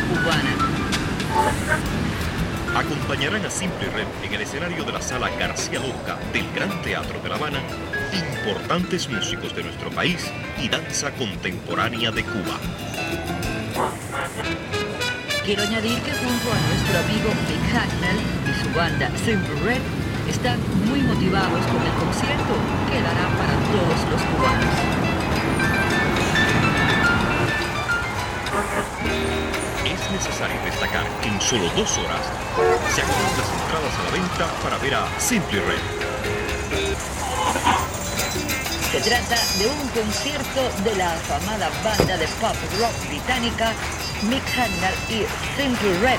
cubana. Acompañarán a Simply Red en el escenario de la Sala García Lorca del Gran Teatro de La Habana importantes músicos de nuestro país y danza contemporánea de Cuba. Quiero añadir que junto a nuestro amigo Mick Hucknall y su banda Simply Red están muy motivados con el concierto que dará para todos los cubanos. Es necesario destacar que en solo 2 horas se acaban las entradas a la venta para ver a Simply Red. Se trata de un concierto de la afamada banda de pop rock británica Mick Hucknall y Simply Red.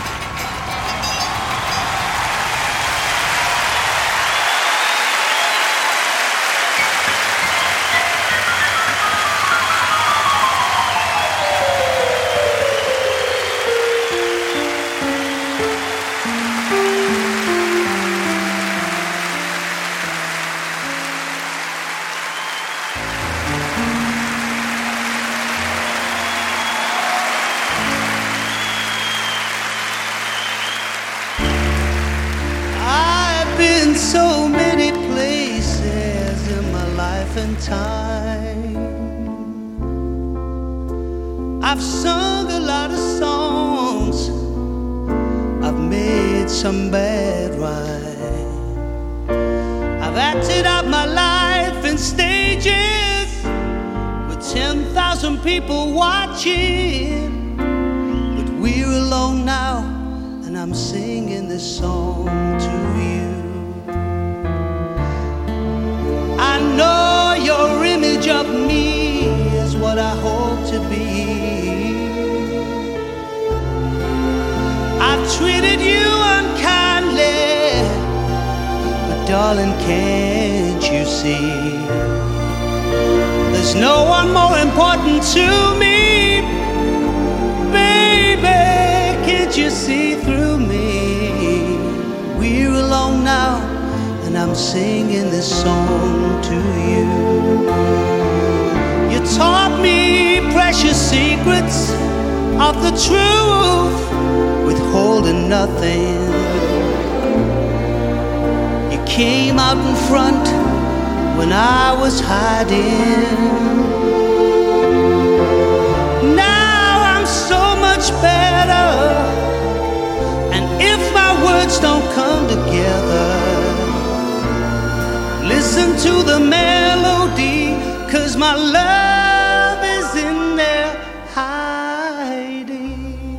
So many places in my life and time. I've sung a lot of songs, I've made some bad rhyme. I've acted out my life in stages with 10,000 people watching. But we're alone now, and I'm singing this song to you. I know your image of me is what I hope to be. I've treated you unkindly, but darling, can't you see? There's no one more important to me. Baby, can't you see through me? We're alone now, and I'm singing this song to you. You taught me precious secrets of the truth, withholding nothing. You came out in front when I was hiding. Now I'm so much better, and if my words don't come together, listen to the melody, 'cause my love is in there hiding.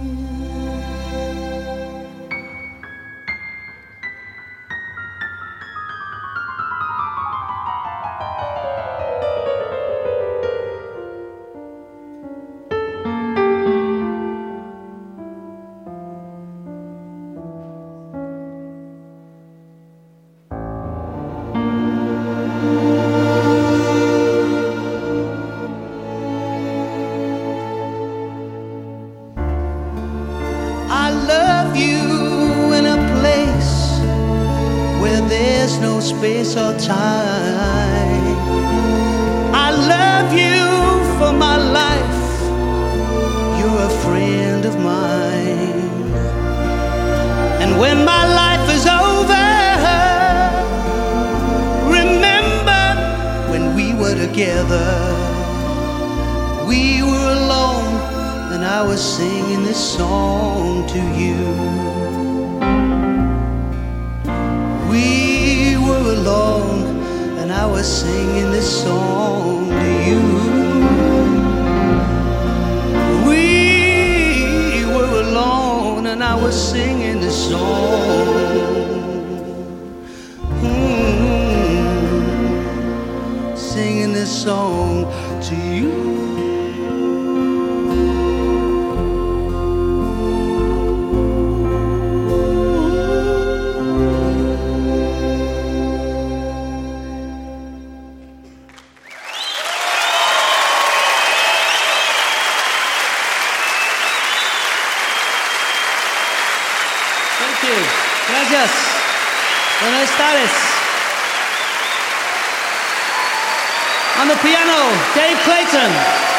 I love you in a place where there's no space or time. I love you for my life, you're a friend of mine. And when my life is over, remember when we were together. We were alone, and I was singing this song to you. We were alone, and I was singing this song to you. We were alone, and I was singing this song. Singing this song to you. Gracias. Buenas tardes. On the piano, Dave Clayton.